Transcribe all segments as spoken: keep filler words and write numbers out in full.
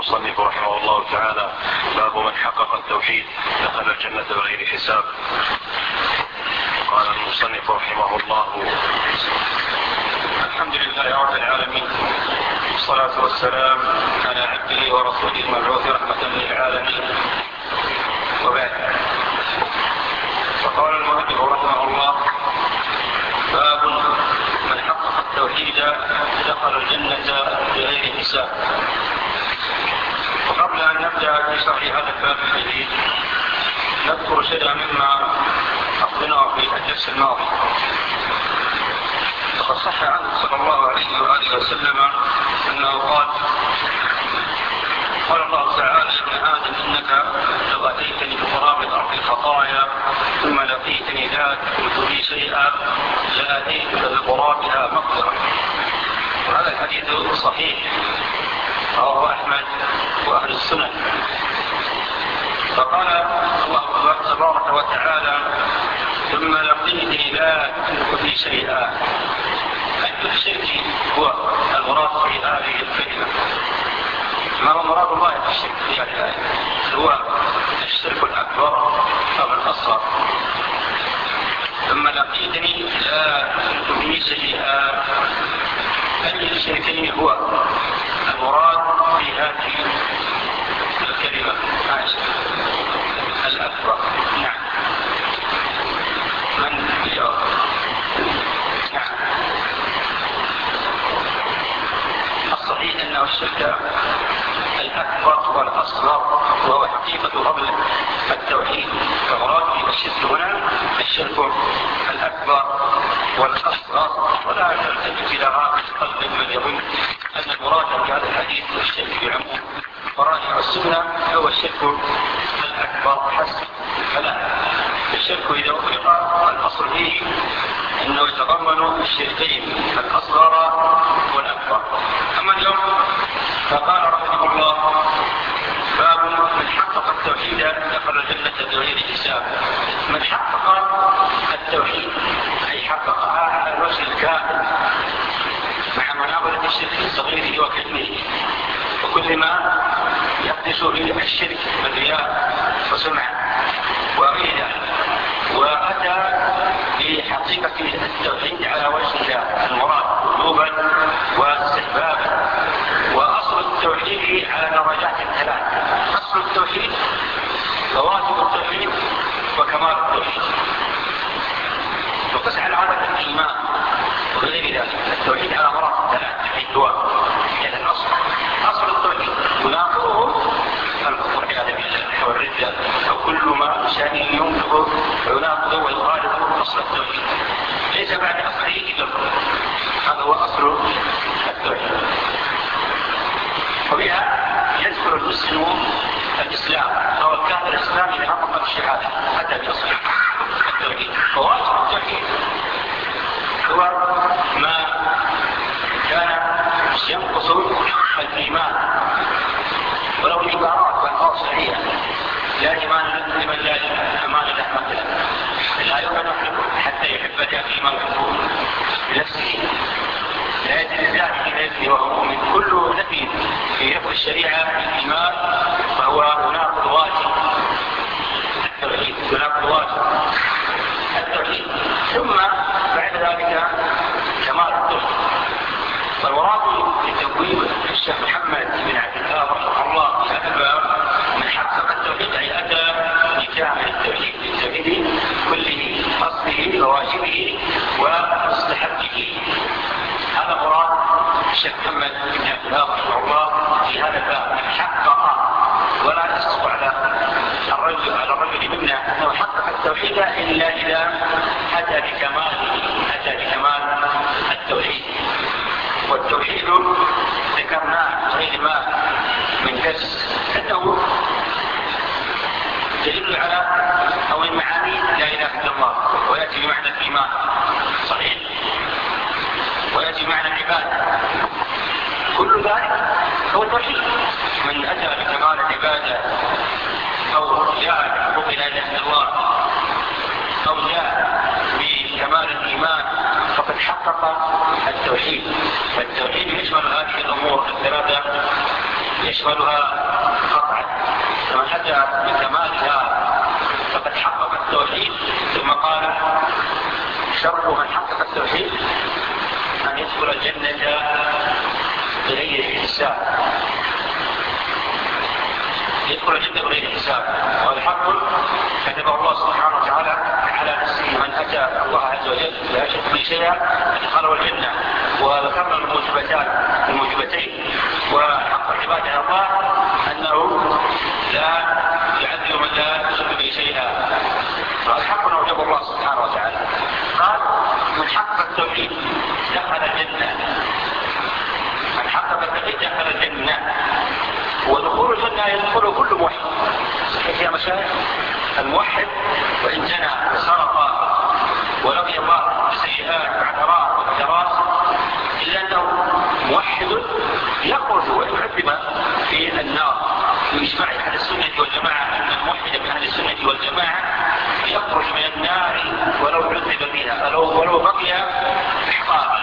المصنف رحمه الله تعالى: باب من حقق التوحيد دخل الجنة بغير حساب. قال المصنف رحمه الله: الحمد لله رب العالمين، والصلاة والسلام على عبده ورسوله المبعوث رحمة للعالمين، وبعد. فقال المؤلف رحمه الله: باب من حقق التوحيد دخل الجنة بغير حساب. وقبل أن نبدأ في شرح هذا الباب الجديد نذكر شيئا مما أخذناه في الدرس الماضي. فقد صح عنه صلى الله عليه وآله وسلم أنه قال: قال الله تعالى: يا ابن آدم إنك لو أتيتني بقراب الأرض خطايا ثم لقيتني لا تشرك بي شيئا لأتيتك بقرابها مغفرة. وهذا الحديث صحيح، رواه أحمد وأهل السنن. فقال الله تبارك وتعالى: ثم لقيتني لا تشرك بي شيئا. أي الشرك هو المراد في هذه الكلمة؟ ما هو مراد الله في الشرك في هذه الآية؟ هو الشرك الأكبر أو الأصغر. ثم لقيتني لا تشرك بي شيئا، أي الشركين هو المراد في هذه الكلمة؟ الأكبر. نعم. من يجاوب؟ نعم. الصحيح أنه الشرك الأكبر والأصغر، وهو حقيقة فضل التوحيد. فمراد الشرك هنا الشرك الأكبر والأصغر، ولا تلتفت إلى غاية قلب من يظن أن المراد في هذا الحديث الشرك بعموم وراجع السنة هو الشرك الأكبر حسب. فلا، الشرك إذا أطلق الأصل فيه أنه يتضمن الشركين الأصغر والأكبر. أما اليوم فقال رحمه الله: باب من حقق التوحيد دخل الجنة بغير حساب. من حقق التوحيد أي حققها على الوجه الكامل مع مناولة الشرك الصغير وكبيره وكل ما يقدس به الشرك من رياء وسمعة وغير ذلك، وأتى بحقيقة التوحيد على وجهها المراد وجوبا واستحبابا. وأصل التوحيد على درجات ثلاث: أصل التوحيد وواجب التوحيد وكمال التوحيد. وقس على هذا الإيمان وغير ذلك. التوحيد على مراتب ثلاث حيث هو يعني الأصل. أصل التوحيد يناقضه الكفر والعياذ بالله والردة أو كل ما شأنه ينقضه ويناقضه ويخالف أصل التوحيد. ليس بعد أصله إلا الكفر. هذا هو أصل التوحيد. وبها يذكر المسلم الإسلام أو الكافر الإسلام إذا نطق بالشهادة حتى بأصل التوحيد. فواجب التوحيد هو ما كان ينقص الإيمان، ولو العبارات والألفاظ صحيحة: لا إيمان لمن لا إيمان له، مثلا لا يؤمن أحدكم حتى يحب لأخيه ما يحب لنفسه، لا يزني الزاني حين يزني وهو مؤمن. كل نفي في لفظ الشريعة الإيمان فهو يناقض واجب التوحيد، يناقض واجب التوحيد. ثم بعد ذلك كمال التوحيد. والمراد بتبويب الشيخ محمد بن عبد الوهاب رحمه الله في هذا الباب من حقق التوحيد أي أتى بكامل التوحيد، بالتوحيد كله، أصله وواجبه ومستحبه. هذا مراد الشيخ محمد بن عبد الوهاب رحمه الله في هذا الباب من حقق. ولا يسقط على الرجل على الرجل منا أنه حقق التوحيد إلا إذا أتى بكماله، أتى بكمال التوحيد. والتوحيد ذكرناه غير ما من درس أنه يدل على أو المعاني لا إله إلا الله، ويأتي بمعنى الإيمان صحيح، ويأتي بمعنى العبادة. كل ذلك هو التوحيد. من أتى بكمال العبادة أو جاء بحقوق لا إله إلا الله أو جاء بكمال الإيمان فقد حقق التوحيد. والتوحيد يشمل هذه الأمور الثلاثة: يشملها قطعا. فمن أتى بكمالها فقد حقق التوحيد. ثم قال شرط من حقق التوحيد أن يدخل الجنة بغير حساب، يدخل الجنة بغير حساب. وهذا حق كتبه الله سبحانه وتعالى على نفسه: من أتى الله عز وجل لا يشرك به شيئا أدخله الجنة. وذكرنا الموجبتان الموجبتين، وحق العباد على الله أنه لا يعذب من لا يشرك به شيئا، وهذا حق أوجبه الله سبحانه وتعالى. قال: من حقق التوحيد دخل الجنة. من حقق التوحيد دخل الجنة. ودخول الجنة يدخل كل موحد. صحيح يا مشايخ؟ الموحد وإن زنى وسرق ولقي الله بسيئات وعثرات وكدرات إلا أنه موحد يخرج وإن عذب في النار. وإجماع أهل السنة والجماعة أن الموحد من أهل السنة والجماعة يخرج من النار ولو عذب فيها ولو, ولو بقي إحقاقا.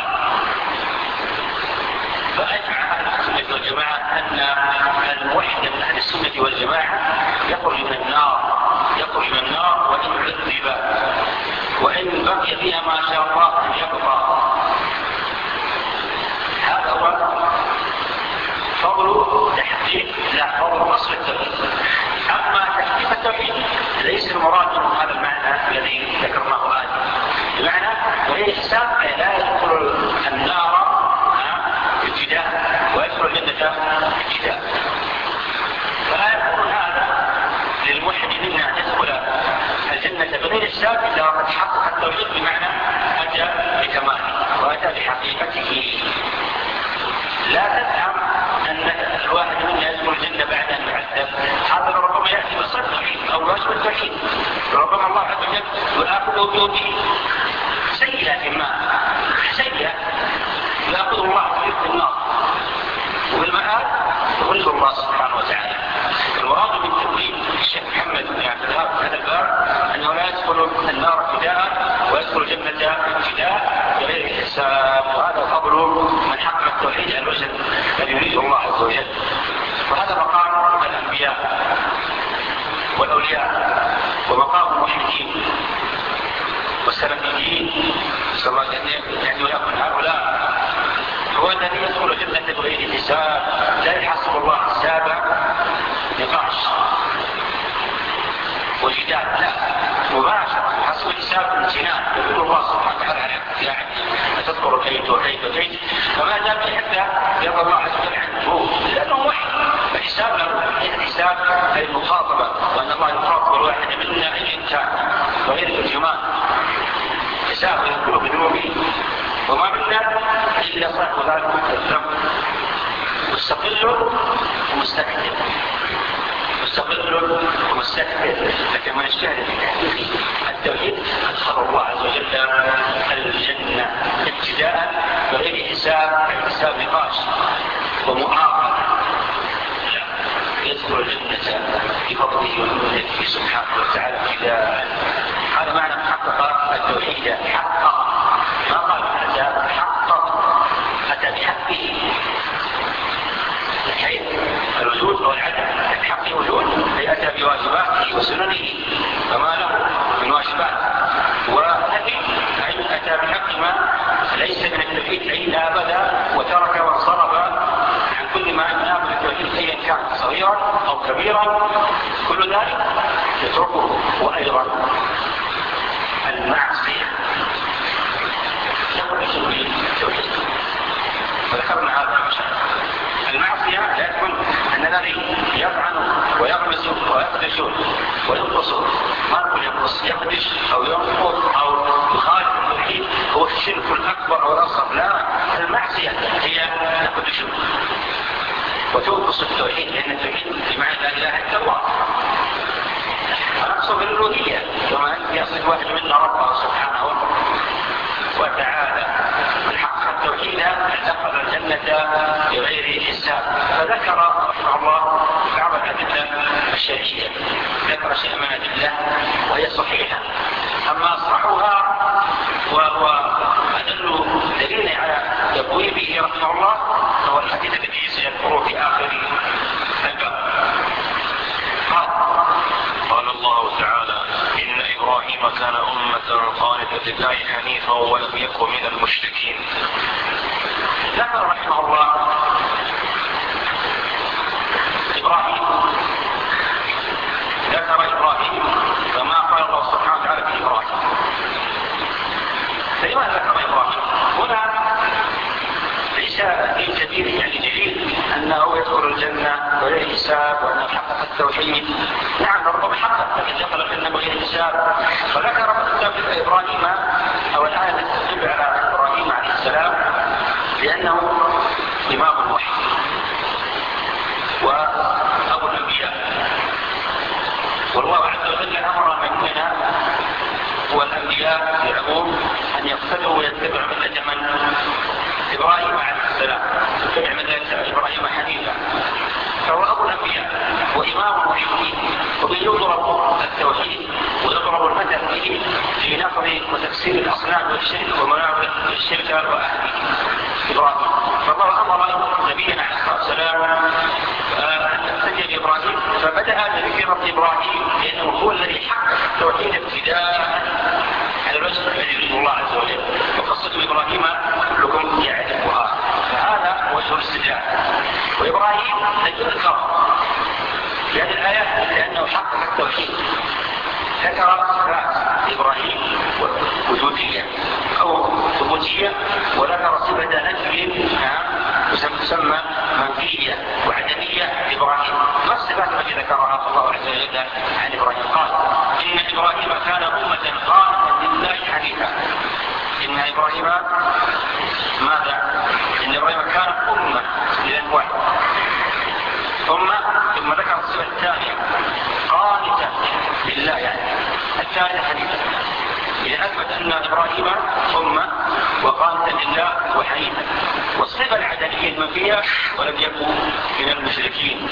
فأجمع أهل السنة والجماعة أن الموحد من أهل السنة والجماعة يخرج من النار يخرج من النار وإن عذب، وإن بقي فيها ما شاء الله أن يبقى. هذا هو فضل تحقيق لا فضل أصل التوحيد. أما تحقيق التوحيد ليس المراد من هذا المعنى الذي ذكرناه الآن. المعنى وهي حساب لا يدخل النار ابتداء ويدخل الجنة ابتداء. فلا يكون هذا للموحد منا أن يدخل الجنة بغير حساب إلا وقد حقق التوحيد بمعنى أتى بكماله وأتى بحقيقته. لا تفهم أن الواحد منا يدخل الجنة بعد أن يعذب. هذا ربما يأتي بصدق التوحيد أو واجب التوحيد. ربما الله عز وجل يأخذه بوجود سيئة ما سيئة يأخذه الله عز وجل في النار، وفي المآل يخرجه الله سبحانه وتعالى. المراد من توحيد الشيخ محمد بن عبد الوهاب في هذا الباب أنه لا يدخل النار ابتداء ويدخل الجنة ابتداء بغير حساب. وهذا فضل من حقق التوحيد على الوجه الذي يريده الله عز وجل. وهذا مقام الأنبياء والأولياء ومقام الموحدين والسلفيين، صلى الله عليه وسلم يعني ويكون هؤلاء هو الذي يدخل الجنة بغير حساب. لا يحاسب الله حسابا نقاش وجدال، لا، مباشرة حسب حساب الامتنان. يقول الله سبحانه وتعالى على يعني تذكر كيف وكيف وكيف، فما دام حتى يرضى الله عز وجل عنه لأنه وحي. فحساب له الحساب هي المخاطبة، وأن الله يخاطب الواحد منا أي إنسان وغير الترجمان. حساب يذكره بذنوبه وما منا إلا صاحب ذلك الذنب مستقل ومستكبر مستقل ومستكبر. لكن من اجتهد في تحقيق التوحيد أدخل الله عز وجل الجنة ابتداء بغير حساب حساب نقاش ومؤاخذة، يدخل الجنة بفضله ومنته سبحانه وتعالى ابتداء. هذا معنى محقق التوحيد حقق، ما قال أتى حقق، أتى بحقه حيث الوجود أو العدم. الحق وجود فيأتى بواجباته وسننه فما له من واجبات، ونفي أي أتى بحق ما ليس من التوحيد أي لا أبدا وترك وانصرف عن كل ما ينام من التوحيد أيا كان صغيرا أو كبيرا، كل ذلك يتركه. وأيضا المعصية يخرج من التوحيد، وذكرنا هذا المعصية لا يكون أن الذي يطعن ويغمز ويخدش وينقص، ما نقول ينقص، يخدش أو ينقص أو يخالف التوحيد هو الشرك الأكبر أو الأصغر. لا، المعصية هي تخدش وتنقص التوحيد، لأن التوحيد بمعنى لا إله إلا الله. ونقص بالألوهية كما أنت يصف واحد منا ربه سبحانه وتعالى. الحق التوحيد دخل الجنة بغير حساب. فذكر رحمه الله بعض الأدلة الشرعية، ذكر شيئا من الأدلة وهي صحيحة، أما أصرحوها وهو أدل دليل على تبويبه رحمه الله هو الحديث الذي سيذكره في آخر لله حنيفا ولم يكن من المشركين. ذكر رحمه الله إبراهيم، ذكر إبراهيم فما قال الله سبحانه وتعالى في إبراهيم. فلماذا ذكر إبراهيم؟ هنا ليس دين كبير يعني جليل أنه يدخل الجنة وغير حساب وأنه حقق التوحيد. نعم ربما حقق لكن دخل الجنة بغير حساب. فذكر إبراهيم أو الآية التي تدل على إبراهيم عليه السلام لأنه إمام الوحي وأبو الأنبياء، والله عز وجل أمر مننا والأنبياء بالعموم أن يقتدوا ويتبعوا ملة من؟ إبراهيم عليه السلام، يتبع ملة إبراهيم حنيفا، فهو أبو الأنبياء وإمام الموحدين، وبه يضرب التوحيد ويضرب المثل به في نقل وتفسير الأصنام والشرك ومناظر الشرك وأهله إبراهيم. فالله أمر نبينا عليه الصلاة والسلام أن يقتدي بإبراهيم، فبدأ بذكر إبراهيم لأنه هو الذي حقق التوحيد ابتداء على الوجه الذي يريد الله عز وجل. وقصة إبراهيم كلكم يعرفها، فهذا وجه الاستدلال. وإبراهيم يذكر في هذه الآية لأنه حقق التوحيد. ذكر صفات إبراهيم وجودية أو ثبوتية، وذكر صفة نفي تسمى منفية وعدمية لإبراهيم. ما الصفات التي ذكرها الله عز وجل عن إبراهيم؟ قال إن إبراهيم كان أمة قانتا لله حنيفا. إن إبراهيم ماذا؟ إن إبراهيم كان أمة للأنواع ثم ثم ذكر الصفة الثانية قانتا لله، يعني الثالثة حنيفا. إذا أثبت أن إبراهيم أمة وقانتا لله وحنيفا. والصفة العدمية المنفية ولم يكن من المشركين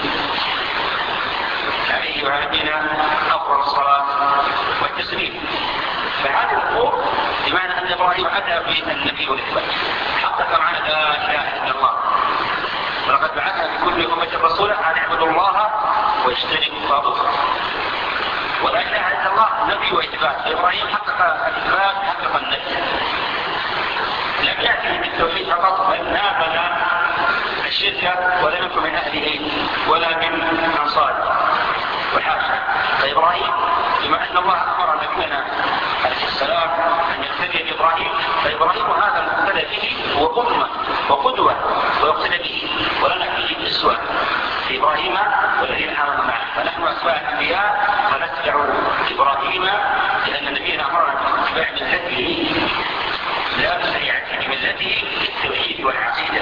عليه وعلى نبينا أفضل الصلاة والتسليم. فهذه الأمور بمعنى أن إبراهيم أتى بالنبي والإثبات، حقق معنا لا إله إلا الله، ولقد بعثنا في كل أمة رسولا أن اعبدوا الله واجتنبوا الطاغوت. ولا إله إلا الله نبي وإثبات. إبراهيم حقق الإثبات، حقق النبي، لم يأتي بالتوحيد فقط بل نابل الشرك ولم يكن من أهله ولا من أنصاره وحاشا. فإبراهيم بما أن الله أمر نبينا عليه السلام أن يقتدي بإبراهيم، فإبراهيم هذا المقتدى به هو أمة وقدوة ويقتدى به، ولنا فيه أسوة في إبراهيم والذين آمنوا معه. فنحن أتباع الأنبياء فنتبع إبراهيم لأن نبينا أمرنا باتباع ملته لا بشريعته، بملته التوحيد والعقيدة.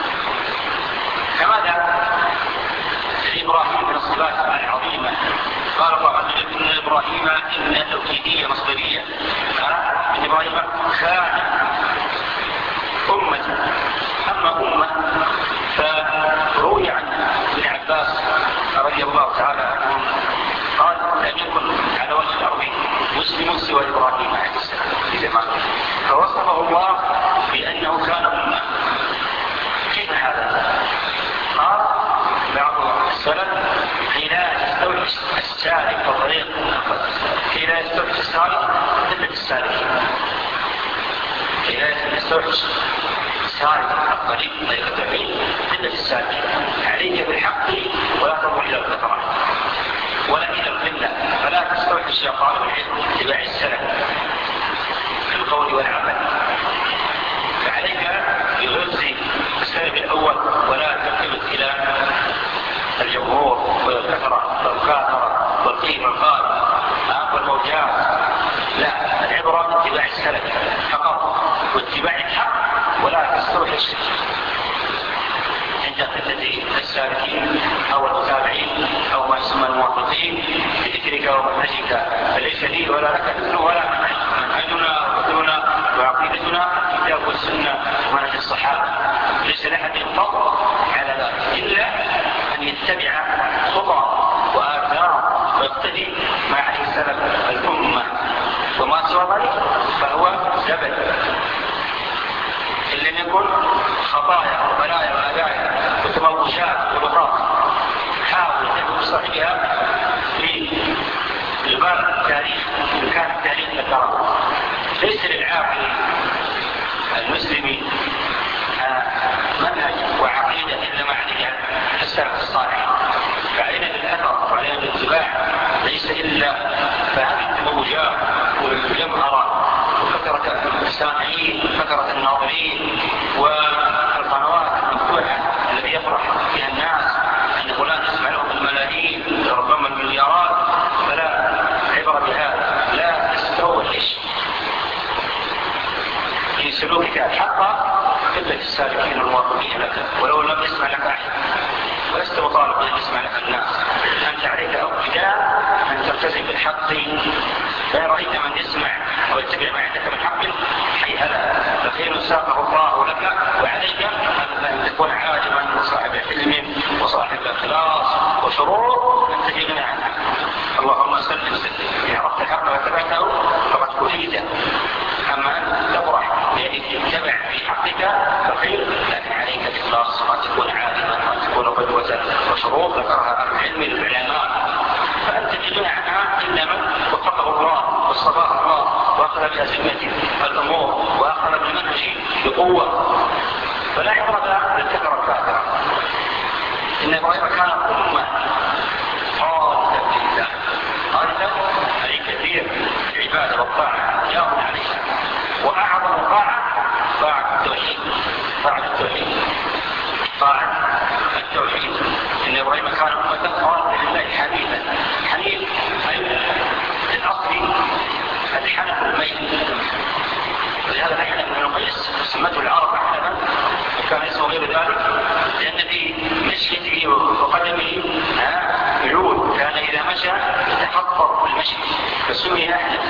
كماذا لإبراهيم من الصفات العظيمة؟ قال الله عز وجل إن إبراهيم إن توكيدية مصدرية، إن إبراهيم كان أمة. أما أمة فروي عن ابن عباس رضي الله تعالى عنه قال لم يكن على وجه الأرض مسلم سوى إبراهيم عليه السلام في زمانه، فوصفه الله بأنه كان أمة. كيف هذا؟ قال بعض السلف حين يستوحش السالك وطريق حين يستوحش السالك قلة السالكين، حين يستوحش السالك الطريق طريق التوحيد قلة السالكين. عليك بالحق ولا تضع إلى الكثرة ولا إلى القلة، فلا تستوحش يا طالب العلم اتباع السلف في القول والعمل. فعليك بغرز السلف الأول ولا تلتفت إلى الجمهور والكثرة والكاثرة والقيم والقال والموجات. لا، العبرة باتباع السلف فقط واتباع الحق، ولا تستوحش عند قلة السالكين أو المتابعين أو ما يسمى الموافقين بذكرك ومنهجك، فليس لي ولا لك مثل ولا منهج. منهجنا وفكرنا وعقيدتنا الكتاب والسنة ومنهج الصحابة، ليس لأحد فضل على ذلك إلا أن يتبع خطى وآثار ويقتدي مع عليه السلف الأمة، وما سوى ذلك فهو زبد. إن لم يكن خطايا وبلايا وأدايا وتموشات وبطاق حاول تكون صاحبها في الباب التاريخ، إن كان التاريخ ذكره. ليس ليس للعاقل المسلم منهج وعقيدة إلا ما عليه السلف الصالح، فعلينا بالأثر وعلينا بالاتباع، ليس إلا فهذه التموجات والجمهرة وكثرة السامعين وكثرة الناظرين والقنوات المفتوحة التي يفرح فيها الناس أن فلان يسمع لهم الملايين ربما المليارات، فلا عبر بهذا، لا تستوحش في سلوكك الحق قلة السالكين الموافقين لك ولو لم يسمع لك أحد، ولست مطالب أن يسمع لك الناس. أنت عليك ابتداء أن تلتزم بالحق، فإن رأيت من يسمع ويتبع ما عندك من حق حيهلا، فخير ساقه الله لك، وعليك أن تكون عالما وصاحب علم وصاحب إخلاص وشروط أن تجد عنها. اللهم سلم سلم، إن عرفت الحق واتبعته فقد كفيت. أما أن تفرح بأن تتبع في حقك فخير، لكن عليك الإخلاص وأن تكون عالما وأن تكون قدوة وشروط ذكرها أهل العلم العلماء، فأنت تجد عنها إلا من وفقه الله واصطفاه الله وأخذ بأزمة الأمور وأخذ بالمنهج بقوة، فلا عبرة للكثرة الكافرة. إن إبراهيم كان أمة قانتا لله، قانتا أي كثير في العبادة والطاعة جاءوا عليها، وأعظم طاعة طاعة التوحيد، طاعة التوحيد طاعة التوحيد. إن إبراهيم كان أمة قانتا لله حنيفا، حنيف أي الأصل الحنف الميت، ولهذا الحنف بن قيس سمته العرب حنفا وكان اسمه غير ذلك، لأن في مشيته وقدمه عود، كان إذا مشى يتحطر بالمشي فسمي أحنف.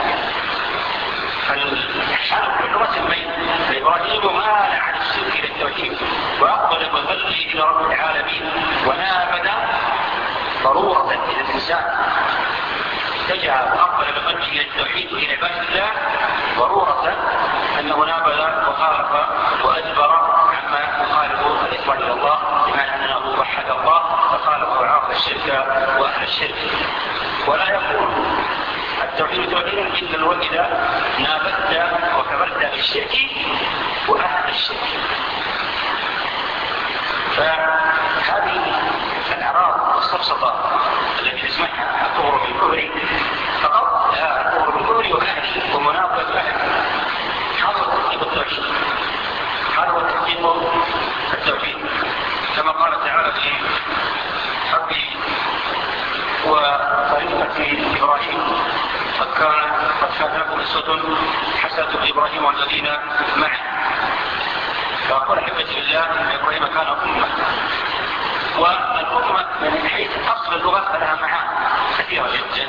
فالحنف من لغة الميت، فإبراهيم مال عن الشرك إلى التوحيد وأقبل بقلبه إلى رب العالمين، ونابذ ضرورة إلى الإنسان اتجه وأقبل بقلبه إلى التوحيد وإلى عبادة الله ضرورة أنه نابذ وخالف وأدبر عما يخالف الإخوان إلى الله، بمعنى أنه وحد الله فخالف وعارض الشرك وأهل الشرك. ولا يكون التوحيد توحيدا إلا وإذا نابذت وكبرت بالشرك وأهل الشرك. فهذه الأعراض والسفسطة التي نسمعها الكفر بالكفر فقط، لا، الكفر بالكفر وأهله ومناقضة أهله، هذا هو تحقيق التوحيد، هذا هو تحقيق التوحيد. كما قال تعالى في حق وطريقة إبراهيم: قد كان لكم أسوة حسنة إبراهيم والذين معه. فأقول أحبتي بالله أن إبراهيم كان أمة، والأمة من حيث أصل اللغة لها معاني كثيرة جدا.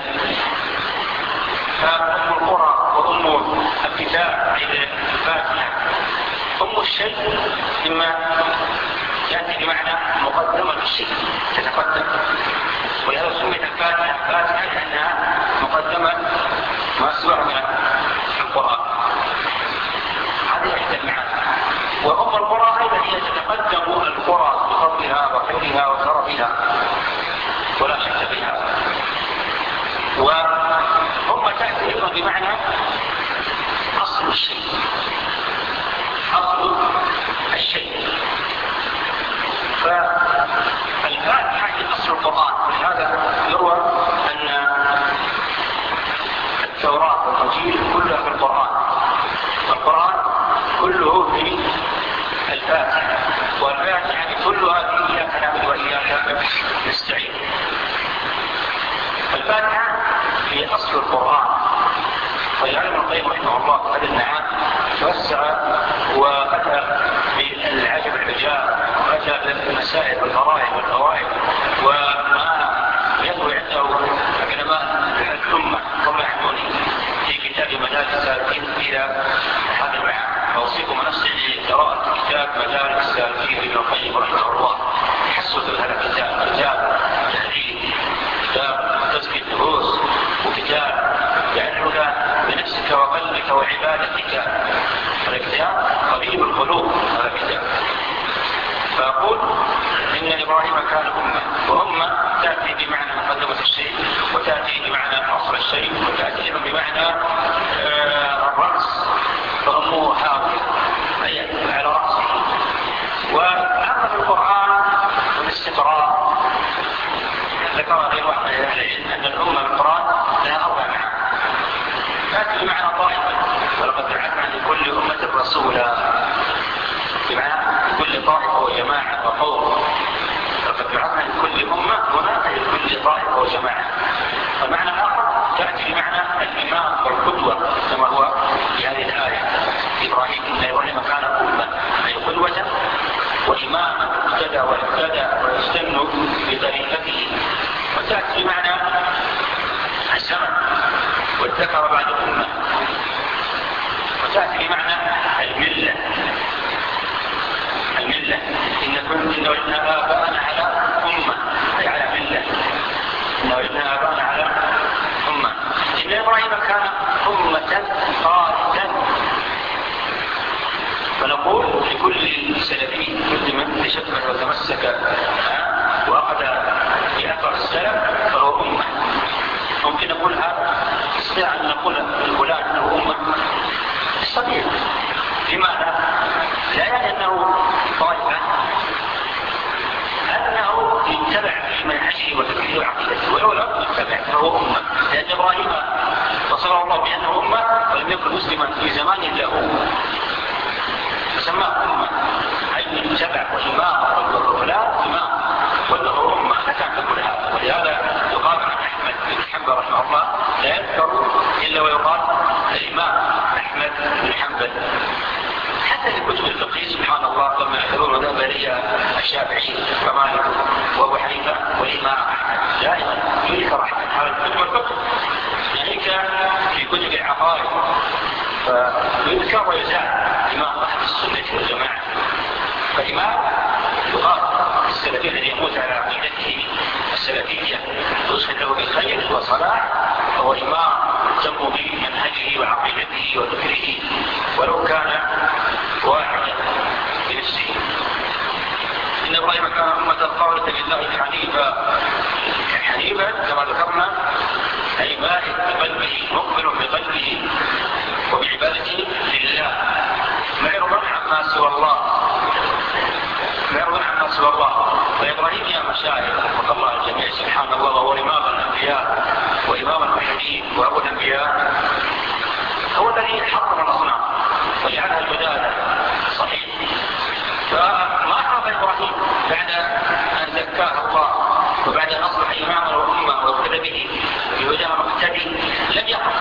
فأم القرى وأم الكتاب أي الفاتحة. أم الشيء إما يأتي بمعنى مقدمة الشيء تتقدم، ولهذا سميت الفاتحة فاتحة لأنها مقدمة ما سواها من القرآن. هذه إحدى المعاني. وأم القرى أيضا هي تتقدم القرى بفضلها وخيرها وشرفها ولا شك بها. وهم تأتي أيضا بمعنى أصل الشيء، أصل الشيء. فالفاتحة هي أصل القرآن، ولهذا يروى أن التوراة والإنجيل كلها في القرآن، والقرآن كله في الفاتحة، والفاتحة كلها في إياك نعبد وإياك نستعين. الفاتحة هي أصل القرآن. ويعلم ابن القيم رحمه الله هذه المعاني توسع وأتى بالعجب العجاب، وأتى بالمسائل والغرائب والفوائد وما يروي عنده علماء الأمة كما يحكوني في كتاب مدارج السالكين إلى هذا المعنى. أوصيكم نفسي بقراءة كتاب مدارج السالكين لابن القيم رحمه الله، حسوة هذا الكتاب، كتاب تهذيب، كتاب تزكية النفوس، وكتاب يعنيك بنفسك وقلبك وعبادتك. هذا الكتاب قريب القلوب، هذا الكتاب. فأقول إن إبراهيم كان أمة، ذكر غير واحد من أهل العلم أن الأمة القرآن لها أربع معاني. تأتي بمعنى طائفة، ولقد بعثنا لكل أمة رسولا، بمعنى كل طائفة وجماعة وقوم. لقد بعثنا لكل أمة هنا لكل طائفة وجماعة. والمعنى الآخر تأتي بمعنى الإمام والقدوة كما هو في هذه الآية. إبراهيم إن إبراهيم كان أمة أي قدوة وإماما اقتدى واهتدى ويستن بطريقته. وتأتي بمعنى الزمن والذكر بعد أمة. وتأتي بمعنى الملة الملة إن كنا وجدنا آباءنا على أمة أي على ملة. إن وجدنا آباءنا على أمة. إن إبراهيم كان أمة قانتا. فنقول لكل سلفي كل من تشبه وتمسك وأخذ بأثر السلف فهو أمة. ممكن نقول هذا استطيع أن نقول لفلان أنه أمة صغير. لماذا؟ لا يعني أنه طائفة، أنه يتبع في منهجه وفكره وعقيدته، ولو لم يتبع فهو أمة. لأن إبراهيم وصله الله بأنه أمة ولم يكن مسلما في زمان إلا هو، فسماه أمة أي يتبع وإمام وفلان إمام وأنه أمة. فكان تقول هذا. ولهذا يقال عن أحمد بن حنبل رحمه الله لا يذكر إلا ويقال الإمام أحمد بن حنبل. حتى في كتب الفقه سبحان الله لما يذكرون ذهب إليه الشافعي ومالك وأبو حنيفة والإمام أحمد دائما يذكر أحمد. هذا في كتب الفقه ناهيك في كتب العقائد فيذكر ويزال إمام أهل السنة والجماعة. فالإمام يقال السلفي الذي يموت على عقيدته السلفية ويشهد له بالخير والصلاح فهو إمام يهتم بمنهجه وعقيدته وفكره ولو كان واحدا بنفسه. إن إبراهيم كان أمة قانتا لله حنيفا. حنيفا كما ذكرنا أي مائل بقلبه مقبل بقلبه وبعبادته لله معرضا عما سوى الله معرضا عما سوى الله. وإبراهيم يا مشايخ رحمه الله الجميع سبحان الله وهو إمام الأنبياء وإمام المرسلين وأبو الأنبياء هو الذي حرم الأصنام وجعلها جدادا صحيح. فما أحرم إبراهيم بعد أن زكاه الله وبعد أن أصبح إماما وأمة وابتدى به بهدى مقتدي لم يقف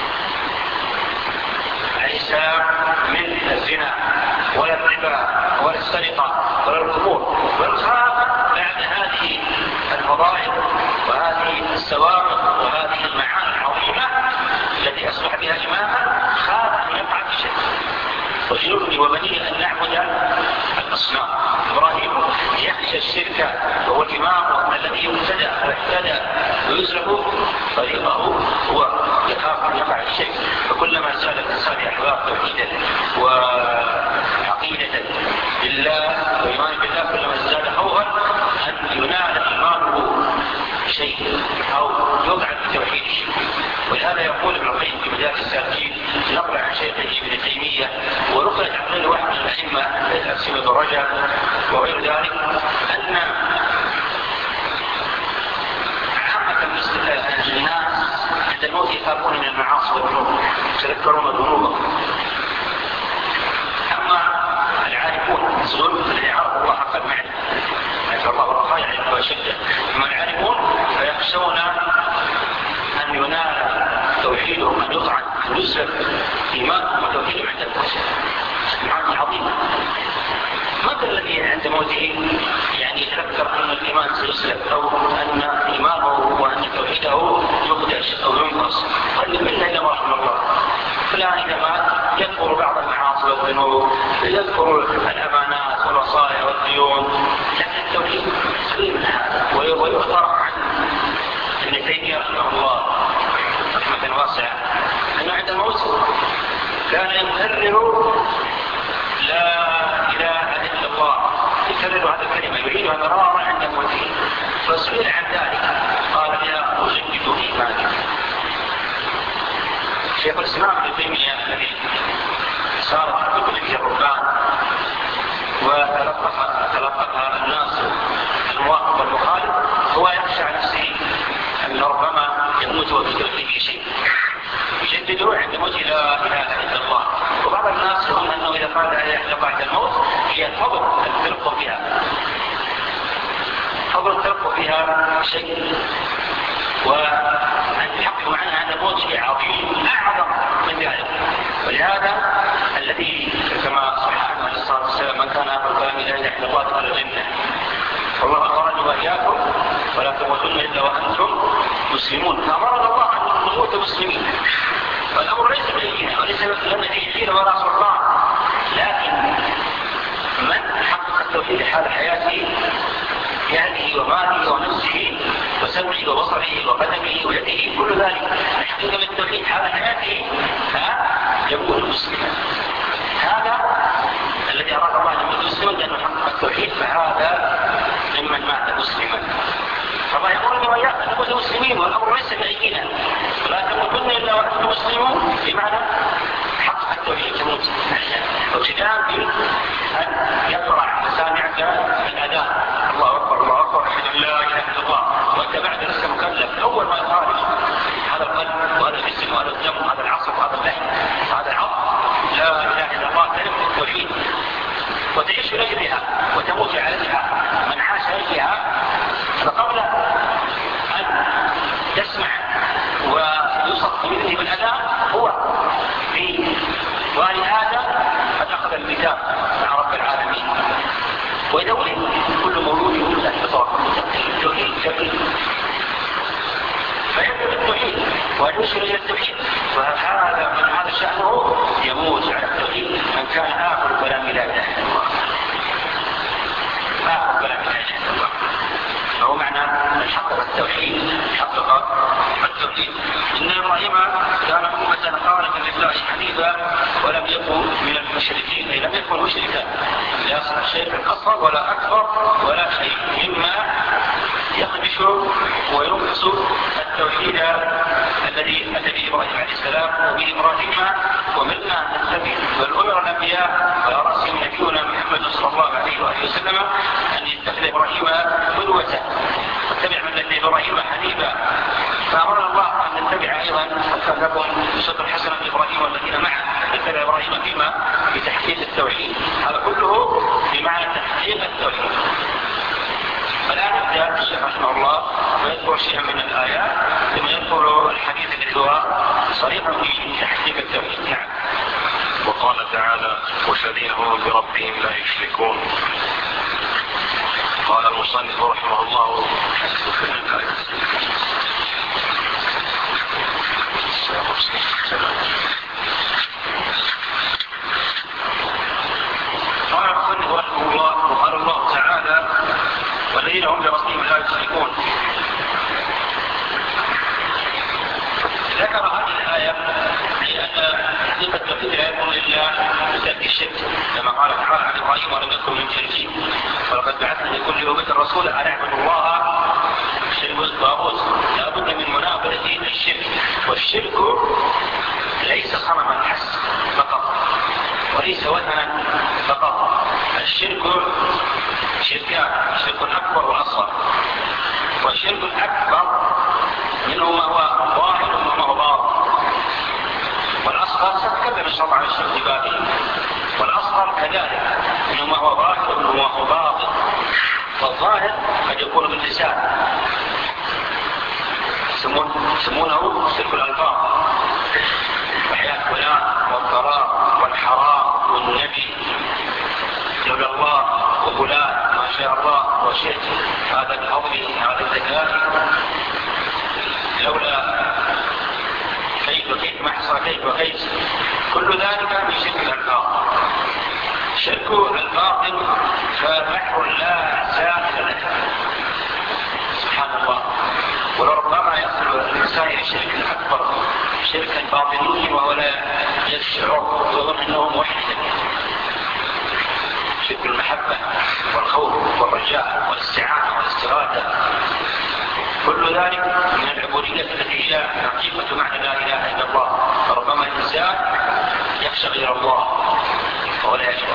عليه السلام من الزنا ولا الربا ولا السرقة ولا الخمور، بل خاف بعد هذه الفضائل وهذه السوابق وهذه المعاني العظيمة التي أصبح بها إماما خاف أن يقع في شيء. وجنبني وبني أن نعبد الأصنام. إبراهيم يخشى الشرك وهو الإمام الذي يبتدى واهتدى ويسلك طريقه هو يخاف أن يقع الشيء. فكلما زاد الإنسان أحباب توحيدا وعقيدة لله وإيمان بالله كلما زاد خوفا أن ينال إيمانه شيء أو يضعف توحيده. ولهذا يقول ابن القيم في مدارج السالكين نقل عن شيخه ابن تيمية ونقلت عن غير واحد من الأئمة الأسئلة بن رجب وغير ذلك أن عامة الناس عند الموت يخافون من المعاصي والذنوب يتذكرون ذنوبهم. أما العارفون يصلون الذي عرف الله حق المعنى عرف الله ورخاء يعرف وشده. أما العارفون فيخشون أن ينال توحيدهم أن يطعن ويسلب إيمانهم وتوحيدهم عند الموت. معاني عظيمة. ماذا الذي عند موته يعني يتذكر أن الإيمان سيسلب أو أن إيمانه وأن توحيده يقدش أو ينقص؟ قال بالله إلا ما رحم الله. فلان إذا مات يذكر بعض المعاصي والذنوب يذكر الأمانات والوصايا والديون لكن التوحيد سليم من هذا. ويختار عن ابن تيمية رحمه الله رحمة واسعة أنه عند الموت كان يكرر لا إله إلا الله يكرر هذا الكلمة يريدها مرارا عند موته. فسئل عن ذلك قال لا أجدد إيماني. شيخ الإسلام ابن تيمية الذي صارت بكتبه الرهبان وتلقفها الناس الموافق والمخالف هو يخشى على نفسه فيها شيء، وأن يحقق عنها أن الموت شيء عظيم أعظم من ذلك. ولهذا الذي كما صح عنه عليه الصلاة والسلام: من كان آخر كلام لا إله إلا الله دخل الجنة. والله أمرني وإياكم ولا تموتن إلا وأنتم مسلمون. فأمرنا الله أن نموت مسلمين، والأمر ليس بأيدينا وليس لنا فيه حيلة ولا سلطان، لكن من حقق التوحيد حال حياته بأهله وماله ونفسه وسمعه وبصره وقدمه ويده، كل ذلك يحقق من التوحيد حال حياته يكون مسلما. هذا الذي أراد الله أن يكون مسلما لأنه حقق التوحيد، فهذا ممن مات مسلما. فالله يقول وإياك أن نكون مسلمين، والأمر ليس بأيدينا. لا تموتن إلا وأنتم مسلمون، بمعنى حقق التوحيد تموت ابتداء بأن يقرأ مسامعك الأذان: الله أكبر الله أكبر أشهد أن لا إله إلا الله، وأنت بعد لست مكلف. أول ما يخرج هذا القلب وهذا الجسم وهذا الدم وهذا العصب وهذا اللحم وهذا العظم لا إله إلا الله، كلمة التوحيد، وتعيش لأجلها وتموت عليها. من عاش لأجلها فقبل أن تسمع ويوصف بمثله بالأذان هو في والي آدم قد أخذ الميثاق مع رب العالمين. وإذا ولد كل مولود يولد على الفطرة التوحيد جميل، فيبدأ بالتوحيد ويوصل إلى التوحيد، فهذا من هذا شأنه يموت على التوحيد. من كان آخر كلام لا إله إلا الله، آخر كلام لا إله إلا الله، فهو معنى من حقق التوحيد حقق التوحيد. إن إبراهيم كان أمة قانتا لله حنيفا ولم يكن من المشركين، أي لم يكن مشركا لا يصنع شيئا أصغر ولا أكبر ولا شيء مما يخدش وينقص التوحيد الذي أتى به إبراهيم عليه السلام. وبإبراهيم ومنا نتبع، بل أمر الأنبياء على رأسهم نبينا محمد صلى الله عليه وآله وسلم أن يتخذ إبراهيم قدوة واتبع ملة إبراهيم حنيفا. فأمرنا الله أن نتبع أيضا فكان لكم أسوة حسنة إبراهيم والذين معه، نتبع إبراهيم فيما بتحقيق التوحيد. هذا كله بمعنى تحقيق التوحيد. فالآن يبدأ الشيخ رحمه الله ويذكر شيئا من الآيات ثم يذكر الحديث الذي هو صريح في تحقيق التوحيد. نعم. وقال تعالى: والذين هم بربهم لا يشركون. قال المصنف رحمه الله: قال المصنف رحمه الله: وقال الله تعالى: والذين هم بربهم لا يشركون. ذكر هذه الآية لأن حقيقة التوحيد لا يكون إلا بترك الشرك، كما قال تعالى عن إبراهيم: ولم يكن من المشركين ولقد بعثنا لكل أمة رسولا أن اعبدوا الله واجتنبوا الطاغوت. لا بد من منابذة الشرك، والشرك ليس صنما حسب فقط وليس وثنا فقط. الشرك شركان: شرك أكبر وأصغر. والشرك الأكبر منه ما هو ظاهر وما هو باطن، والأصغر سنتكلم إن شاء الله عن الشرك بابه. والأصغر كذلك منه ما هو ظاهر وما هو باطن. والظاهر قد يكون باللسان، يسمونه شرك الألفاظ: وحياة فلان والقرار والحرام والنبي لولا الله وفلان ما شاء الله وشئت، هذا العظم هذا الذكاء لولا كيف وكيف ما حصل كيف وكيف، كل ذلك من شرك الألفاظ. شرك الباطل فبحر لا ساحل له، سبحان الله. ولربما يصل الإنسان إلى الشرك الأكبر شركا باطنيا وهو لا يشعر ويظن أنه موحد. شرك المحبة والخوف والرجاء والاستعانة والاستغاثة، كل ذلك من العبودية التي هي حقيقة معنى لا إله إلا الله. فربما الإنسان يخشى غير الله وهو لا يشعر،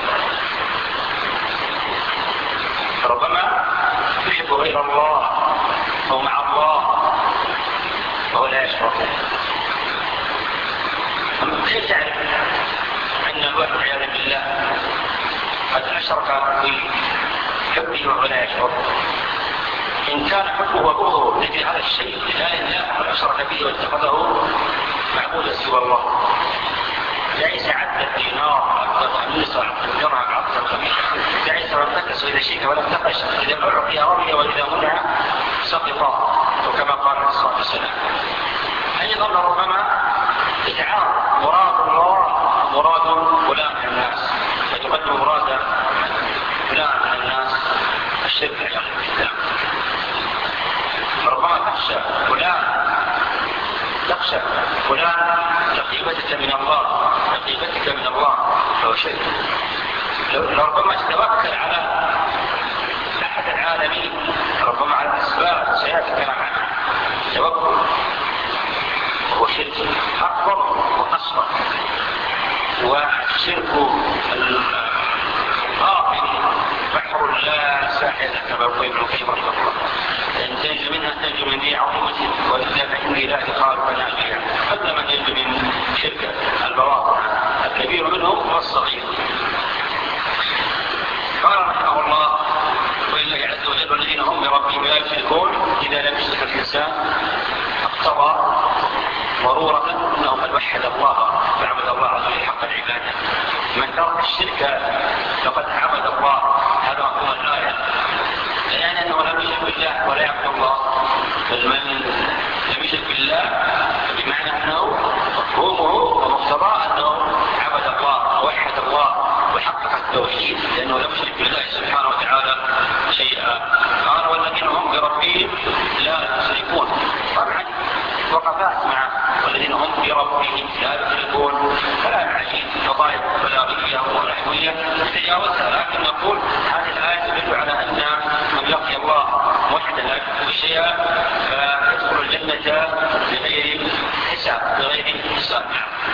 ربما يحب غير الله أو مع الله وهو لا يشعر. كيف تعرف أن الواحد عياذا بالله قد أشرك في حبه وهو لا يشعر؟ وإن كان حبه وبغضه لجل هذا الشيء لا ينافع أشرك به واتخذه معبودا سوى الله. ليس عد الدينار عبد الخميس عبد الدرهم عبد الخميس ليس وانتكس إذا شيك ولا انتقش إذا أعطي رضي وإذا منع سقط وكما قال عليه الصلاة والسلام. أيضا ربما إتعاب مراد الله مراد فلان من الناس فتقدم مراد فلان من الناس الشرك عياذا بالله. ربما تخشى فلان تخشى فلان تقيبتك من الله تقيبتك من الله لو شئت ربما تتوكل على أحد العالمين ربما على الأسباب سيأتي كلام عنها توكل وهو شرك أكبر وأصغر. والشرك الغافل بحر لا ساحل كما يقول ابن القيم رحمه الله. إن تنجو منها تنجو من ذي عظيمة ولله فإن إله خالق نافع. قبل من ينجو من شرك البواطن الكبير منهم والصغير. قال رحمه الله ولله عز وجل والذين هم بربهم لا يشركون إذا لم يشرك الإنسان اقتضى ضرورة أنه قد وحد الله فعبد الله عز وجل حق العبادة. من ترك الشرك فقد عبد الله. هذا مفهوم الآية يعني أنه لم يشرك بالله ولا يعبد الله. بل من لم يشرك بالله بمعنى أنه مفهومه ومقتضاه أنه عبد الله ووحد الله وحقق التوحيد لأنه لم يشرك بالله سبحانه وتعالى شيئا. قال والذين هم بربهم لا يشركون. طبعا وقفات مع والذين هم بربهم لا يشركون كلام عجيب قضايا بلاغية ونحوية تجاوزها. لكن نقول هذه الآية تدل على أن من لقي الله وحده لا يشرك شيئا فيدخل الجنة بغير حساب بغير حساب.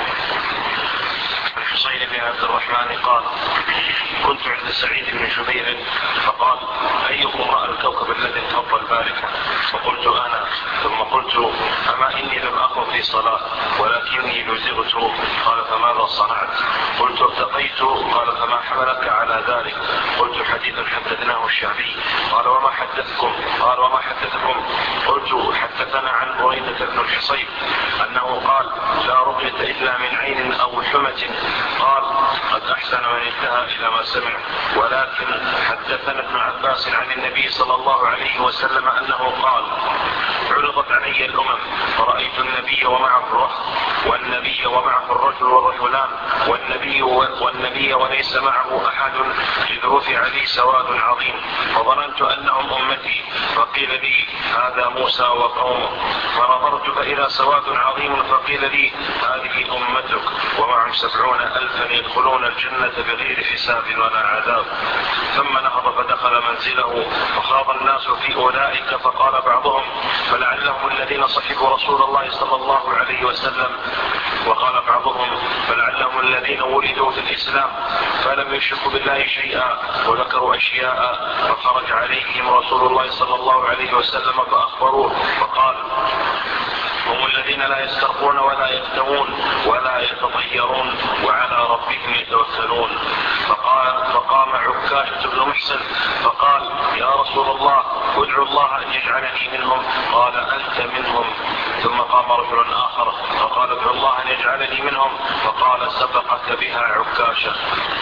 الحصين بن عبد الرحمن قال كنت عند سعيد بن جبير فقال أيكم رأى الكوكب الذي انفض البارحة؟ فقلت أنا. ثم قلت أما إني لم أقم في صلاة ولكني لزغت. قال فماذا صنعت؟ قلت ارتقيت. قال فما حملك على ذلك؟ قلت حديث حدثناه الشعبي. قال وما حدثكم؟ قال وما حدثكم؟ قلت حدثنا عن بريدة بن الحصيب أنه قال لا رقية إلا من عين أو حمة. قال قد أحسن من انتهى إلى ما سمع. ولكن حدثنا ابن عباس عن النبي صلى الله عليه وسلم أنه قال عرضت علي الأمم فرأيت النبي ومعه الرهط والنبي ومعه الرجل والرجلان والنبي والنبي وليس معه أحد إذ رفع لي سواد عظيم فظننت أنهم أمتي. فقيل لي هذا موسى وقومه. فنظرت فإذا سواد عظيم فقيل لي هذه أمتك ومعهم سبعون ألفا يدخلون الجنة بغير حساب ولا عذاب. ثم نهض فدخل منزله فخاض الناس في أولئك فقال بعضهم فلعلهم الذين صحبوا رسول الله صلى الله عليه وسلم. وقال بعضهم فلعلهم الذين ولدوا في الإسلام فلم يشركوا بالله شيئا وذكروا أشياء. فخرج عليهم رسول الله صلى الله عليه وسلم فأخبروه فقال هم الذين لا يسترقون ولا يفترون ولا يتطيرون وعلى ربهم يتوكلون. فقال فقام عكاشة بن محسن فقال يا رسول الله ادعو الله أن يجعلني منهم. قال أنت منهم. ثم قام رجل آخر فقال ادعو الله أن يجعلني منهم. فقال سبقك بها عكاشة.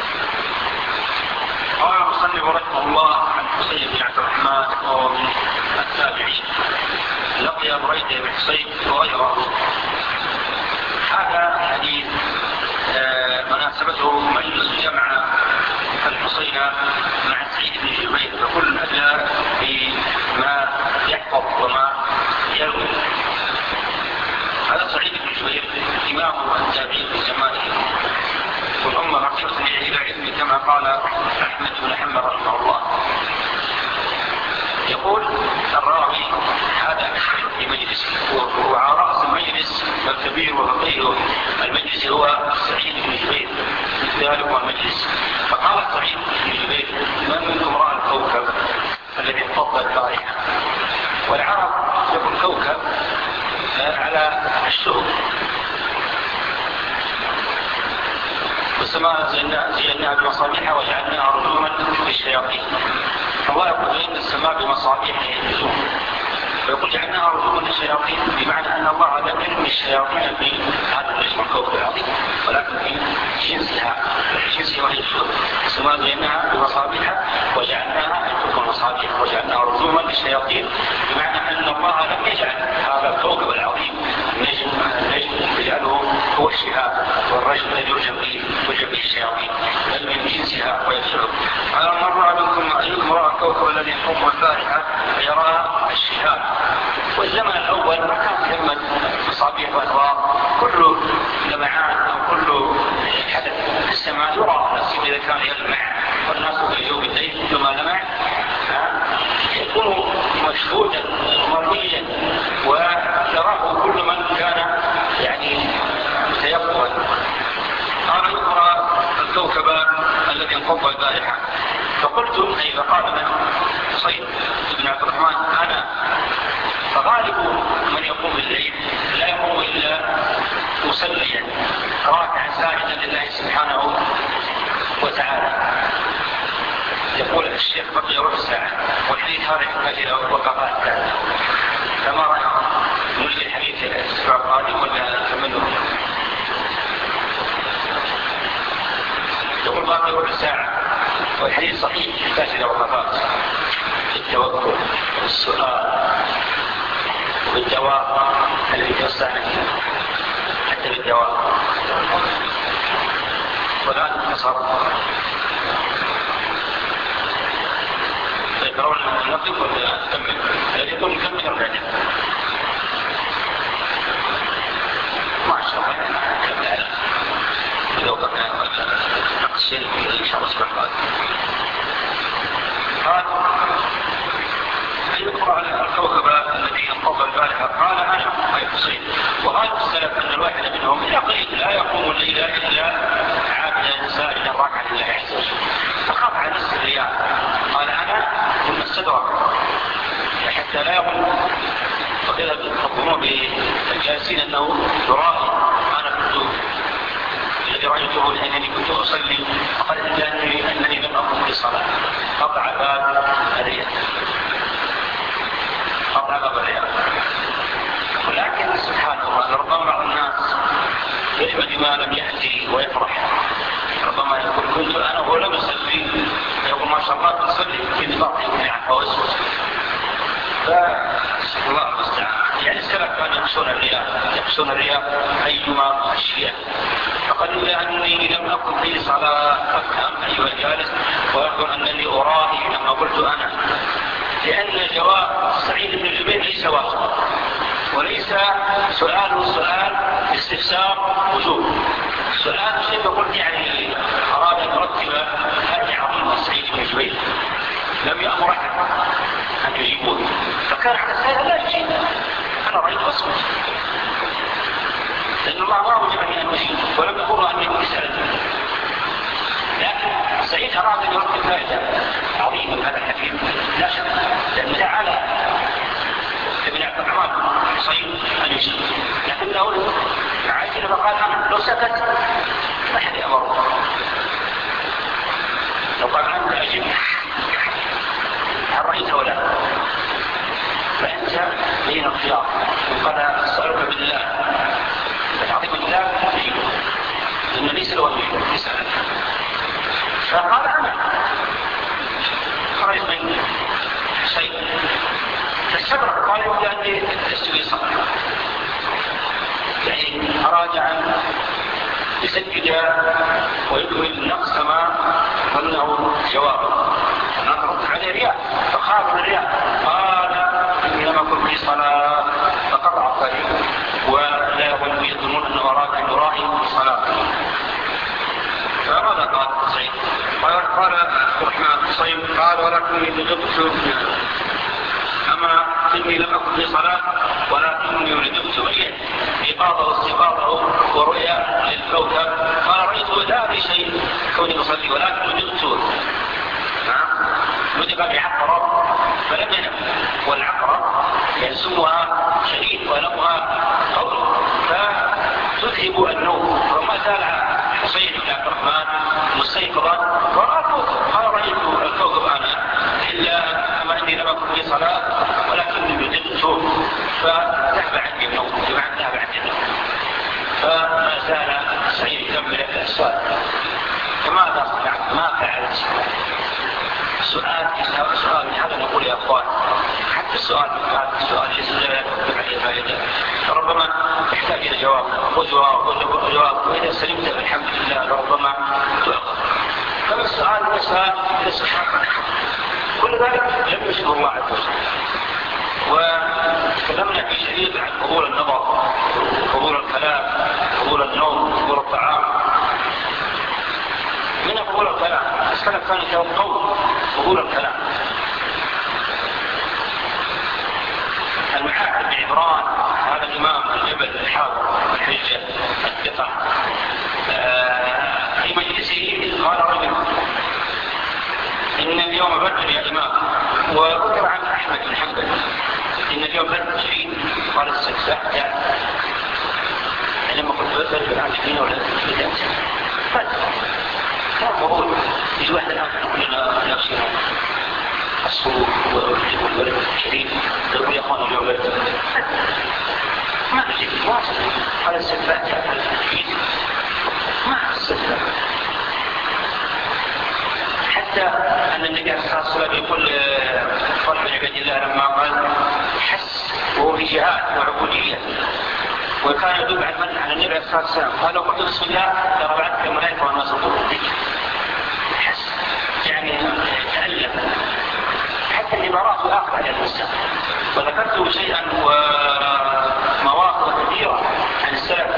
قال المصنف رحمه الله عن حسين بن عبد الرحمن وهو من التابعين لقي بريدة بن حسين وغيره. هذا حديث مناسبته مجلس جمع الحسين مع سعيد بن جبير فكل أدى بما يحفظ وما يروي. هذا سعيد بن جبير إمام التابعين في زمانه والأمة مقصودة إلى علم كما قال أحمد بن حنبل رحمه الله. يقول الراوي هذا في مجلس وعلى رأس المجلس الكبير وفقيه المجلس هو سعيد بن جبير مثل ذلك هو المجلس. فقال سعيد بن جبير من منكم رأى الكوكب الذي انفض البارحة؟ والعرب يقول كوكب على الشهب والسماء زيناها بمصابيح وجعلناها رجوما للشياطين. الله يقول إن السماء بمصابيح النجوم، ويقول جعلناها رجوما للشياطين، بمعنى أن الله لم يرمي الشياطين في هذا النجم الكوكب العظيم، ولكن في جنسها جنسها وهي السماء زيناها بمصابيح وجعلناها تكون مصابيح وجعلناها رجوما للشياطين، بمعنى أن الله لم يجعل هذا الكوكب العظيم النجم النجم يجعله هو الشهاب والرجل الذي يرجم به يرجم به الشياطين، بل من جنسها ويدخله. على مر منكم أيكم رأى الكوكب الذي يقوم البارحة يرى الشهاب. والزمن الأول ما كان ثمة مصابيح وأنوار، كل لمعان أو كل حدث في السماء يرى، نفسه إذا كان يلمع والناس في جوب الليل ثم لمع يكون مشهودا مرئيا ويراه كل من كان يعني متيقظا. قال يقرأ الكوكب الذي انقض البارحة، فقلت أي فقال من صيد بن عبد الرحمن أنا، فغالب من يقوم بالليل لا يقوم إلا مصليا راكعا ساجدا لله سبحانه وتعالى. يقول الشيخ بقي ربع ساعة والحديث هذا يحتاج إلى وقفات ثانية، فما رأيك نلغي الحديث الأسبوع القادم ولا نكمله؟ يقول باقي ربع ساعة والحديث صحيح يحتاج إلى وقفات في التوكل والسؤال وبالدواء الذي توسعنا فيه حتى بالدواء. والآن اختصر ترون نقف ولا نكمل؟ الذي يقول نكمل الرجل ما شاء الله نكمل إذا وقفنا نقصر إن شاء الله سبحانه وتعالى. قال يقرأ على الكوكب الذي انقض البارحة قال أنا أي حسين. وهذا السلف أن الواحد منهم إلى قليل لا يقوم الليل إلا عابدا سائلا راكعا لله عز وجل، فخاف على نفس الرياء قال أنا ثم استدرك حتى لا يقول وكذا تظنون بالجالسين أنه يرائي أنا كنت الذي رأيته لأنني كنت أصلي فقال إلا أنني لم أقم بالصلاة، قطع باب الرياء قطع باب الرياء. ولكن سبحان الله ربما بعض الناس يحمد ما لم يأتي ويفرح، ربما يقول كنت أنا هو لم أصلي يقول ما شاء الله تصلي في نطاق يمكن عن فوسوس، فالله المستعان. يعني السلف كانوا يقصون الرياء يقصون الرياء أيما خشية. فقد إلا أني لم أكن في صلاة أفهم أيها الجالس وأخبر أنني أرائي لما قلت أنا، لأن جواب سعيد بن جبير ليس واجب وليس سؤال سؤال استفسار وجوب، سؤال شيء قلت يعني أراد أن يرتب هذه عظيمة سعيد بن جبير لم يأمر أحد أن يجيبوه، فكان على السائل لا يجيب أنا رأيت أصمت، لأن الله ما وجبني أن أجيب ولم يقول أن يكون سألت. لكن سعيد أراد أن يرتب فائدة عظيمة من هذا الحديث لا شك، لأن تعالى ابن عبد الرحمن صيد أن يجيب، لكنه عاجل فقال أنا لو سكت ما حد أمره، لو قال أنت أجيب هل رأيت ولا فأنت بين الخيار وقال أسألك بالله العظيم بالله تجيبه لأن ليس له أن يسأل، فقال أنا خرج من حسين فالسبب قال لأني أستوي صغير، يعني أراد أن يسجد ويكمل النقص كما ظنه جوابه، أنا أرد عليه رياء فخاف من الرياء قال إني لم أكن في صلاة فقطع الطريق ولا يظن يظنون أنه أراد أن يراعي في صلاته. فماذا قال سعيد؟ قال عبد الرحمن صيب قال ولكني لجبت أما إني لم أكن في صلاة ولكني لجبت أيه إيقاظه واستيقاظه ورؤيا للكوكب قال رأيت لا بشيء كوني أصلي ولكن لجبت لجب بعقرب فلم ينم، والعقرب يسمها شديد ولمها قوي فتذهب النوم، وما زال حسين بن عبد الرحمن مستيقظا ورأى الكوكب قال رأيت الكوكب أنا إلا صلاة ولكن بدلت فذهب عني النوم، بمعنى ذهب عني النوم، فما زال سعيد يكمل السؤال: فماذا صنعت؟ ما فعلت؟ السؤال سؤال من هذا نقول يا أخوان، حتى السؤال هذا السؤال ليس لا يقدم عليه فائدة، ربما يحتاج إلى جواب وجواب وجواب، وإذا سلمت بالحمد لله ربما تؤخر. فما السؤال يسأل الاستخارة، كل ذلك لم يشكر الله عز وجل. وتكلمنا في شديد عن قبول النظر، قبول الكلام، قبول النوم، قبول الطعام. من قبول الكلام السنة الثانية قول قبول الكلام. المحاكم بن عمران هذا الإمام الجبل الحاضر الحجة الثقة في مجلسه قال رجل: إن اليوم بدر يا إمام. وذكر عن أحمد بن حنبل إن اليوم بدر شيء، قال السكسة يعني لما قلت بدر عن شيء ولا بدر كان موضوع يجي واحد الآن كلنا نفسنا السوق والبلد الشريف يقول يا أخوان اليوم بدر ما نجد واصل. قال السكسة ما السكسة حتى أن النبي عليه الصلاة والسلام يقول طلب بن عبيد الله لما قال حس وهو في جهاد وعبودية وكان يدل على المنع على النبي عليه الصلاة والسلام، قال لو قلت بسم الله لرفعتك الملائكة والناس يطلبون بك. حس يعني تألم حتى العبارات وآخر على الإنسان. وذكرت شيئا ومواقف كثيرة عن السلف،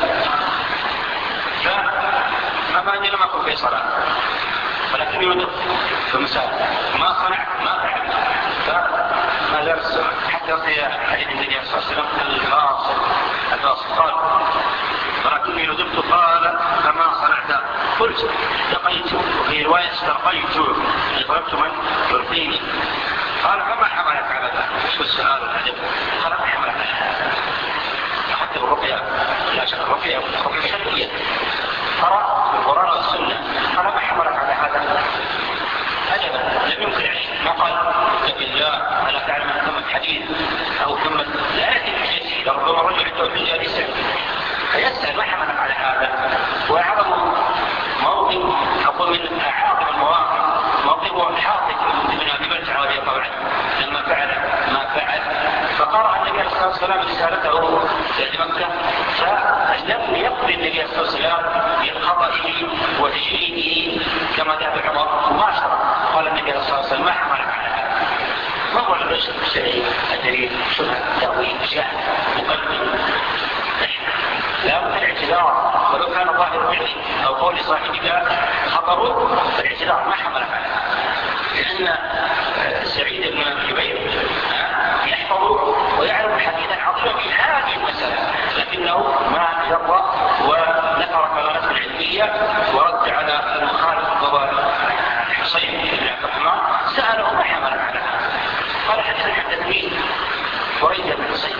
فما أني لم أكن في صلاة ولكن يودر في مساء ما صنعت ما فعلت، فما زال السؤال حتى في حديث النبي صلى الله عليه وسلم الفاصل الفاصل قال: ولكني ندبت. قال: فما صنعت؟ قلت: لقيت. وفي رواية استرقيت ضربت من يرقيني. قال: فما حملك على ذلك؟ شو السؤال العجب؟ قال: ما حملك على هذا؟ حتى الرقية لا شك الرقية الرقية شرعية، قرأ القرآن والسنة. قال: ما حملك على هذا؟ أجبا لم يمكن عليه، ما قال اتق الله ألا تعلم أن ثمة حديث أو ثمة لا يأتي بشيء. ربما رجل عنده حجة لسان فيسأل: ما حملك على هذا؟ وأعظم موقف أقول من أعظم المواقف موقفه حاطب بن أبي بلتعة رضي الله عنه لما فعل ما فعل، فقرأ النبي عليه الصلاة والسلام رسالته في مكة، فلم يقضي النبي عليه الصلاة والسلام بخطئه وتجريده كما ذهب عمر مباشرة. قال النبي عليه الصلاة والسلام: ما حملك على هذا؟ ما هو الرشد الشرعي الدليل شبهة تأويل جهل مقلد؟ لا بد الاعتذار، ولو كان ظاهر فعلي أو قول صاحبك خبره فالاعتذار ما حملك على هذا. لأن سعيد بن جبير يحفظ ويعلم حديثا عظيما في هذه المسألة، لكنه ما يرضى ونكر كلامته العلمية ورد على المخالف وهو حسين بن عبد الرحمن. سأله: ما حملك على هذا؟ قال: حدث حدثني بريدة بن حسين.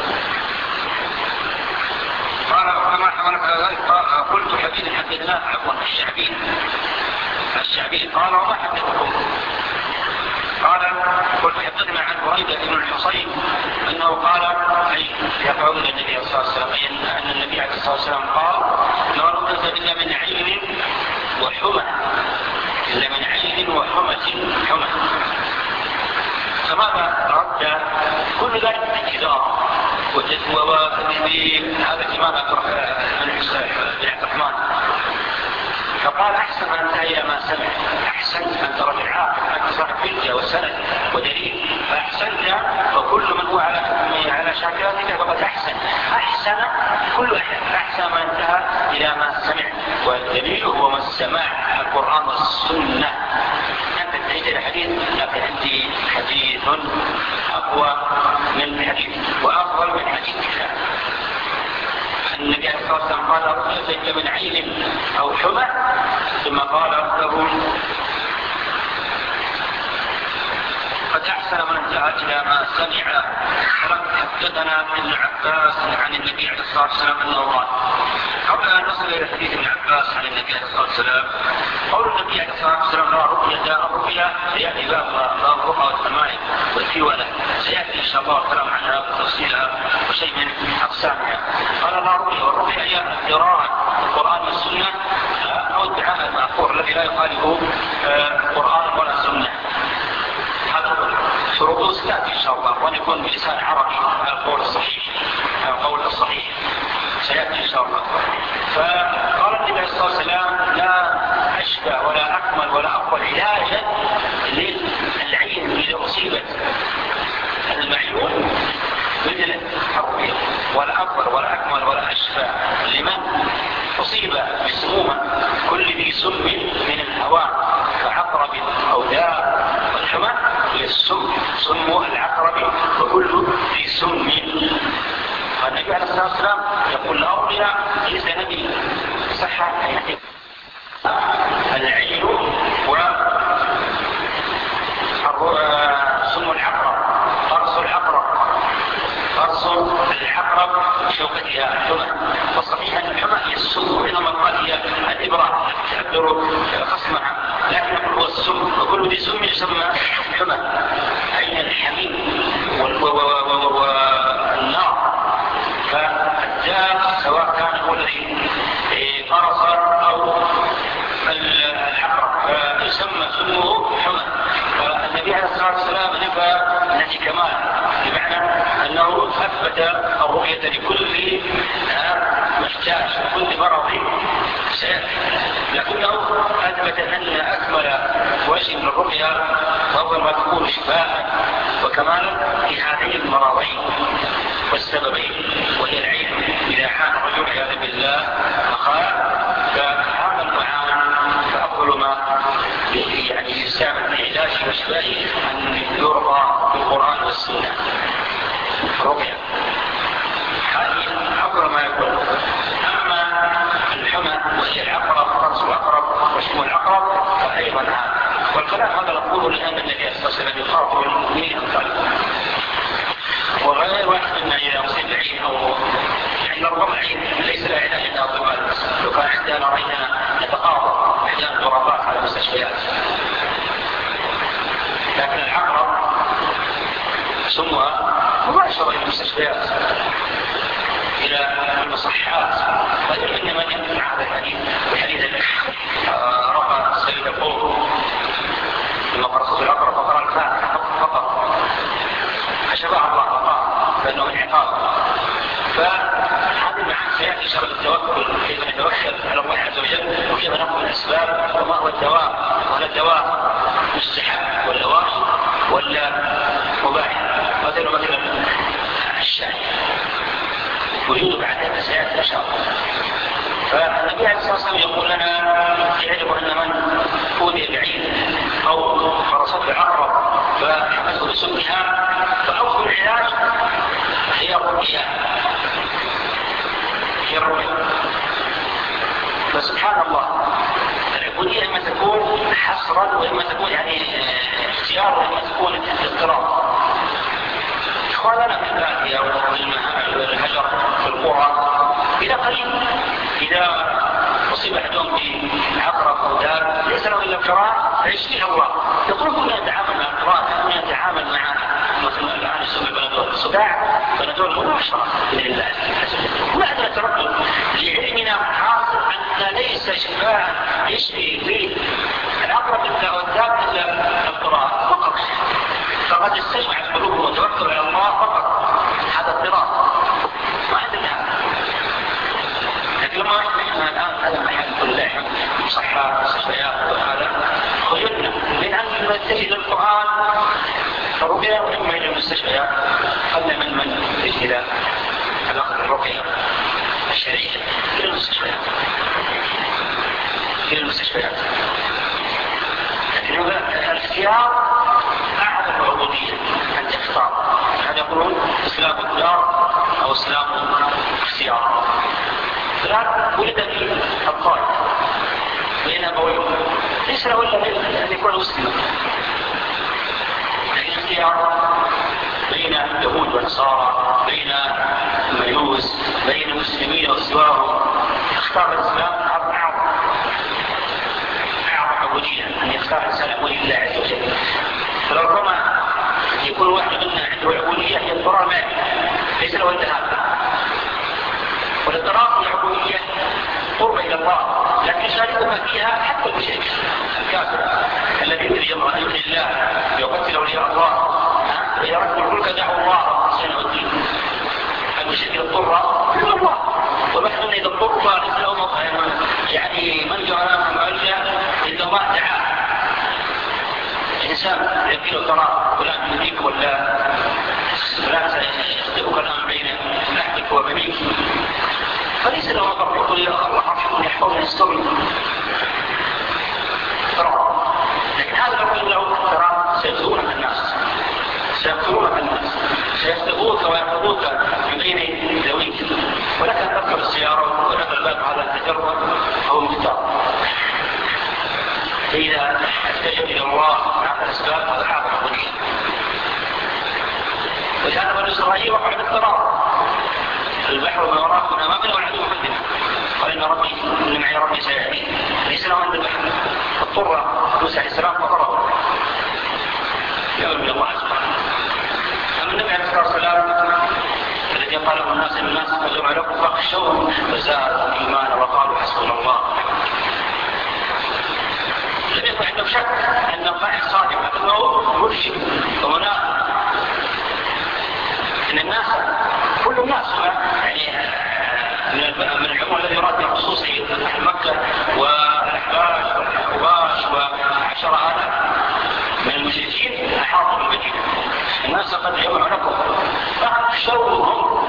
قال: ما حملك على ذلك؟ قلت: حديث حدثناه عفوا الشعبي الشعبي. قال: وما حدثكم؟ قال: قلت: حدثنا عن بريدة بن الحصين أنه قال أي يقعون إلى النبي صلى الله عليه وسلم أي أن النبي عليه الصلاة والسلام قال: لا ننزل إلا من عين وحمى، إلا من عين وحمى حمى. فماذا رد؟ كل ذلك باعتذار وتدبير. هذا كما ذكر بن عبد الرحمن. فقال: أحسن أن انتهى إلى ما سمع، أحسنت أنت رجل عاقل، أنت صاحب حجة وسند ودليل، فأحسنت، وكل من هو على على شاكرتك فقد أحسن. أحسن كل أحد أحسن ما انتهى إلى ما سمع، والدليل هو ما السماع القرآن والسنة. أنت تحتاج إلى حديث، لكن عندي حديث أقوى من حديث وأفضل من حديث كتاب. النبي عليه الصلاة والسلام قال: رؤية من عين أو حمى، ثم قال له: وقد أحسن من انتهى إلى ما سمع. حدثنا ابن عباس عن النبي عليه الصلاة والسلام أنه قال. قبل أن نصل إلى حديث ابن عباس عن النبي عليه الصلاة والسلام، قول النبي عليه الصلاة والسلام لا رقية الرقية سيأتي باب باب الرقى والتمائم والكيولة، سيأتي إن شاء الله الكلام عنها بتفصيلها وشيء من أقسامها. قال لا رقية، والرقية هي قراءة القرآن والسنة أو الدعاء المأثور الذي لا يخالف القرآن ولا السنة. هذا شروط ستأتي إن شاء الله، وأن يكون بلسان عربي على القول الصحيح، على القول الصحيح سيأتي إن شاء الله. فقال النبي عليه الصلاة والسلام لا أشبه ولا أكمل ولا أفضل علاجا للعين إذا أصيبت المعيون مثل الرقية، ولا أفضل ولا أكمل ولا أشفى لمن أصيب بسمومة كل ذي سم من الهواء كعقرب أو داء. والحمى هي السم، سم العقرب وكل ذي سم. النبي عليه الصلاة والسلام يقول الأرقية ليس نبي صحة العين وسم العقرب، قرص العقرب، قرص العقرب شوكتها الحمى. والصحيح أن الحمى هي السم، وإنما قال هي الإبرة تعبر خصمها، لكن يقول هو السم وكل ذي سم يسمى حمى. عين الحميم والنار. فالداء سواء كان هو الذي قرص أو العقرب فيسمى سمه حمى. فالنبي عليه الصلاة والسلام نفى نفي كمال، بمعنى أنه أثبت الرقية لكل محتاج وكل مرض سيأتي، لكنه أثبت أن أكمل وجه من الرقية وهو ما تكون شفاء وكمالا في هذين المرضين والسببين، وهي العين إذا عان الرجل عياذا بالله فقال فهذا المعان فأفضل ما يعني يستعمل في علاجه وشفائه أن يرقى بالقرآن والسنة. رقية هذه أفضل ما يكون. أما الحمى وهي العقرب، قرص العقرب وشم العقرب فأيضا هذا. والكلام هذا نقوله لأن النبي صلى الله عليه وسلم يخاطب المؤمنين أمثالهم. وغير واحد منا إذا أصيب العين أو يعني ربما العين ليس لها علاج إلا الطبال، لو كان عندنا رأينا نتقاضى أحيانا ضربات على المستشفيات، لكن العقرب سمها مباشرة إلى المستشفيات إلى المصحات. ويمكن من ينفع هذا الحديث بحديث رفع السيد القوم لما قرصت العقرب فقرأ الفاتحة فقط فشفاء الله فقط لأنه انعقاب. فهذا المعنى سيأتي شرط التوكل، كيف نتوكل على الله عز وجل وكيف نأخذ الأسباب وما هو الدواء، وهل الدواء مستحب ولا واجب ولا مباح. مثلا مثلا الشاي وجوده بعد هذا سيأتي إن شاء الله. فالنبي عليه الصلاة والسلام يقول لنا يعلم أن من أوذي بعين أو فرصت العقرب فحبسه بسمها فأفضل العلاج هي الرقية، هي الرقية. فسبحان الله العبودية إما تكون حصرا وإما تكون يعني اختيار وإما تكون اضطرار. إخواننا في البادية والهجر في القرى إلى قليل إذا أصيب أحدهم بعقرب أو دار ليس له إلا القراءة فيشفيه الله. يقول كنا نتعامل مع القراءة، كنا نتعامل مع مثلا الآن يسمى بنادول صداع، بنادول مباشرة لله. ونحن نتردد لعلمنا حاصل أن ليس شفاء يشفي فيه العقرب أو الدار إلا القراءة فقط. فقد استجمعت قلوبهم وتوكلوا على الله فقط، هذا اضطرار ما عندنا. لكن لما احنا الان هذا ما يحدث لله صحة مستشفيات وهذا خيرنا من ان نتجه للقرآن الرقية واما الى المستشفيات قبل من من يجي الى الاخذ الرقية الشرعية في المستشفيات في المستشفيات. لكن الاختيار أعظم عبودية أن تختار. هذا يقولون إسلام الدار أو إسلام اختيار. فلان ولد في الطائف بين أبويه ليس له إلا أن يكون مسلما، لكن الخيار بين يهود ونصارى، بين مجوس، بين مسلمين وسواهم، اختار الإسلام أعظم أعظم عبودية أن يختار الإنسان عبودية الله عز وجل. فربما يكون واحد منا عنده عبودية هي الضرر المالي ليس له إلا هذا، والاضطرار في العبودية قرب إلى الله، لكن يشاركها فيها حتى المشرك الكافر الذي يريد الله أن يؤذي الله يقتل أولياء الله وإذا ردوا الملك دعوا الله حسين الدين. المشرك اضطر إلى الله، ومثلا إذا اضطر فليس له يعني من جعل ملجأ إلا الله تعالى. الإنسان يقول ترى فلان يهديك ولا فلان سيخطئك الآن بين لحمك وبنيك، فليس له مطر يقول يا الله ارحمني يحفظني يستوي ترى. لكن هذا يقول له ترى سيفتونك الناس سيفتونك الناس سيفتقوك ويحفظوك من بين ذويك، ولك أن تركب السيارة ولك الباب على التجربة أو مختار. فإذا اتجه إلى الله مع الأسباب هذا أعظم عبودية. ولهذا بني إسرائيل وقع باضطرار، البحر ما وراءنا ما بين والعدو مقدمة، قال إن ربي إن معي ربي سيهدين، ليس له عند البحر، اضطر موسى عليه السلام فضربه يوم من الله سبحانه. أما النبي عليه الصلاة والسلام الذي قال له الناس إن الناس فجمع لكم فاخشوهم فزادوا إيمانا وقالوا حسبنا الله. لم يكن عنده شك أن القائل صادق لكنه مرشد ومنافق. إن الناس كل الناس يعني من العموم الذي يراد بخصوص أهل مكة والأحباش والأحواش وعشر آلاف من المشركين أحاطوا بالمدينة. الناس قد يجمعوا لكم فاخشوهم.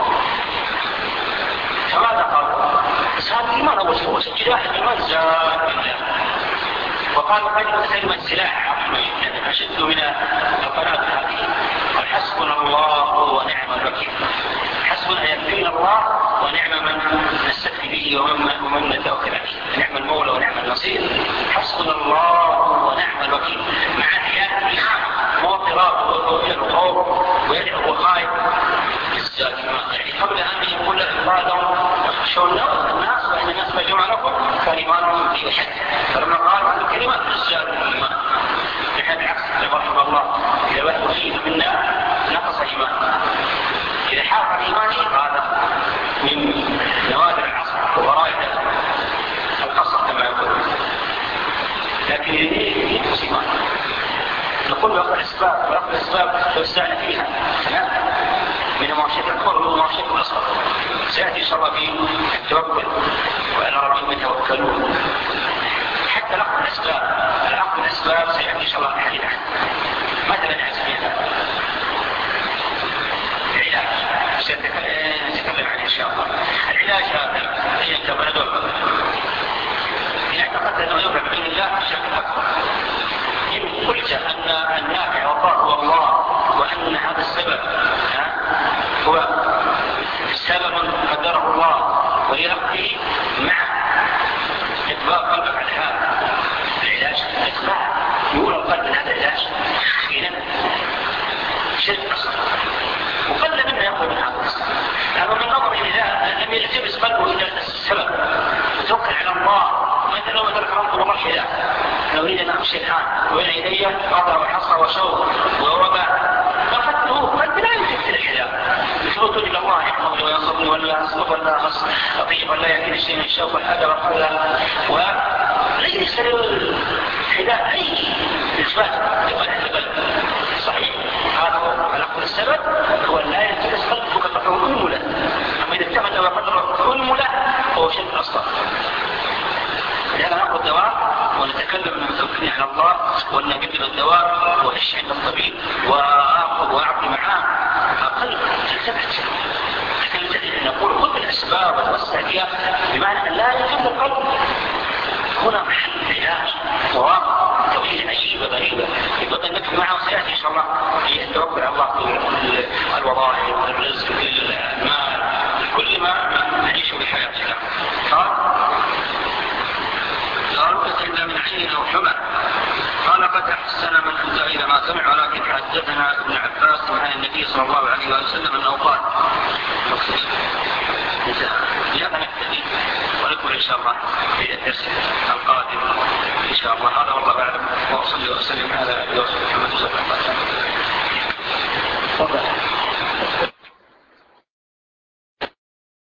فماذا قالوا؟ بس هذا الإيمان أول شيء وسجل واحد الإيمان زاد بالله. وقال قد كلمة سلاح أشد من القناة هذه، قال حسبنا الله ونعم الوكيل. حسبنا يكفينا الله ونعم من نستكفي به ومن نتوكل عليه، نعم المولى ونعم النصير. حسبنا الله ونعم الوكيل مع احياء الإيمان موطرات وإلى الخوف ويدعو وخايف ازداد ما يعني قبل أن يقول الله لهم يخشون الناس وإن الناس مجمع لكم فإيمانهم في حد. فلما قالوا هذه الكلمة ازداد الإيمان. نحن العكس رحمه الله إذا بدأ شيء منا نقص إيمان، إذا حافظ إيمانه هذا من نوادر العصر وغرائب القصر كما يقول. لكن ينقص إيمان نقول بأخذ الأسباب وأخذ الأسباب توسعنا فيها من مواشية الكبر ومواشية الأصغر. سيأتي إن شاء الله في التوكل وعلى ربهم يتوكلون. حتى نأخذ الأسباب الأخذ الأسباب سيأتي إن شاء الله الحديث عنه. مثلا الأسباب العلاج سنتكلم عنه إن شاء الله. العلاج هذا هي كبرد والبطل. إن اعتقدت أنه يوفى بإذن الله بشكل أكبر، إن قلت أن النافع والضار هو الله وأن هذا السبب هو سبب قدره الله ولربه مع إطباق قلبك على هذا العلاج إطباق يقول القلب من هذا العلاج حينا شرك أصلا وقل منه يأخذ من هذا الأصل. لأنه من نظر إلى لم يلتبس قلبه إلى السبب وتوكل على الله. مثل لو ذلك رمض الله حلا لو إذا نعم الشيطان وإن إليه قطع وحصى وشوق ووباء فأخذته قلب لا يمكن الحلا يثبت إلى الله يحفظني وينصرني ولا أصدق ولا أطيب ولا يأتي الشيء من الشوق والحذر والحذر وليس للحداء أي إثبات لقلب صحيح. هذا هو الأقل السبب هو لا يلتبس قلبك قطعه أنملة. أما إذا اتخذ وقدر أنملة هو شيء أصلا. لأن نأخذ دواء ونتكلم من توكلنا على الله ونقدم الدواء ونشي عند الطبيب وآخذ وأعطي معاه أقل تلتبت. لكن نقول خذ الأسباب وتوسع فيها بمعنى أن لا يجب القلب هنا محل علاج مواقع توحيد عجيبة غريبة يبقى نكتب معه سيأتي إن شاء الله في التوكل على الله في الوظائف والرزق في المال كل ما نعيشه بحياتنا. قال قالوا إلا من عين أو حمى قال قد أحسن من أنت إذا ما سمع ولكن حدثنا ابن عباس عن النبي صلى الله عليه وسلم أنه قال لهذا نكتفي ونكمل إن شاء الله في الدرس القادم إن شاء الله. هذا والله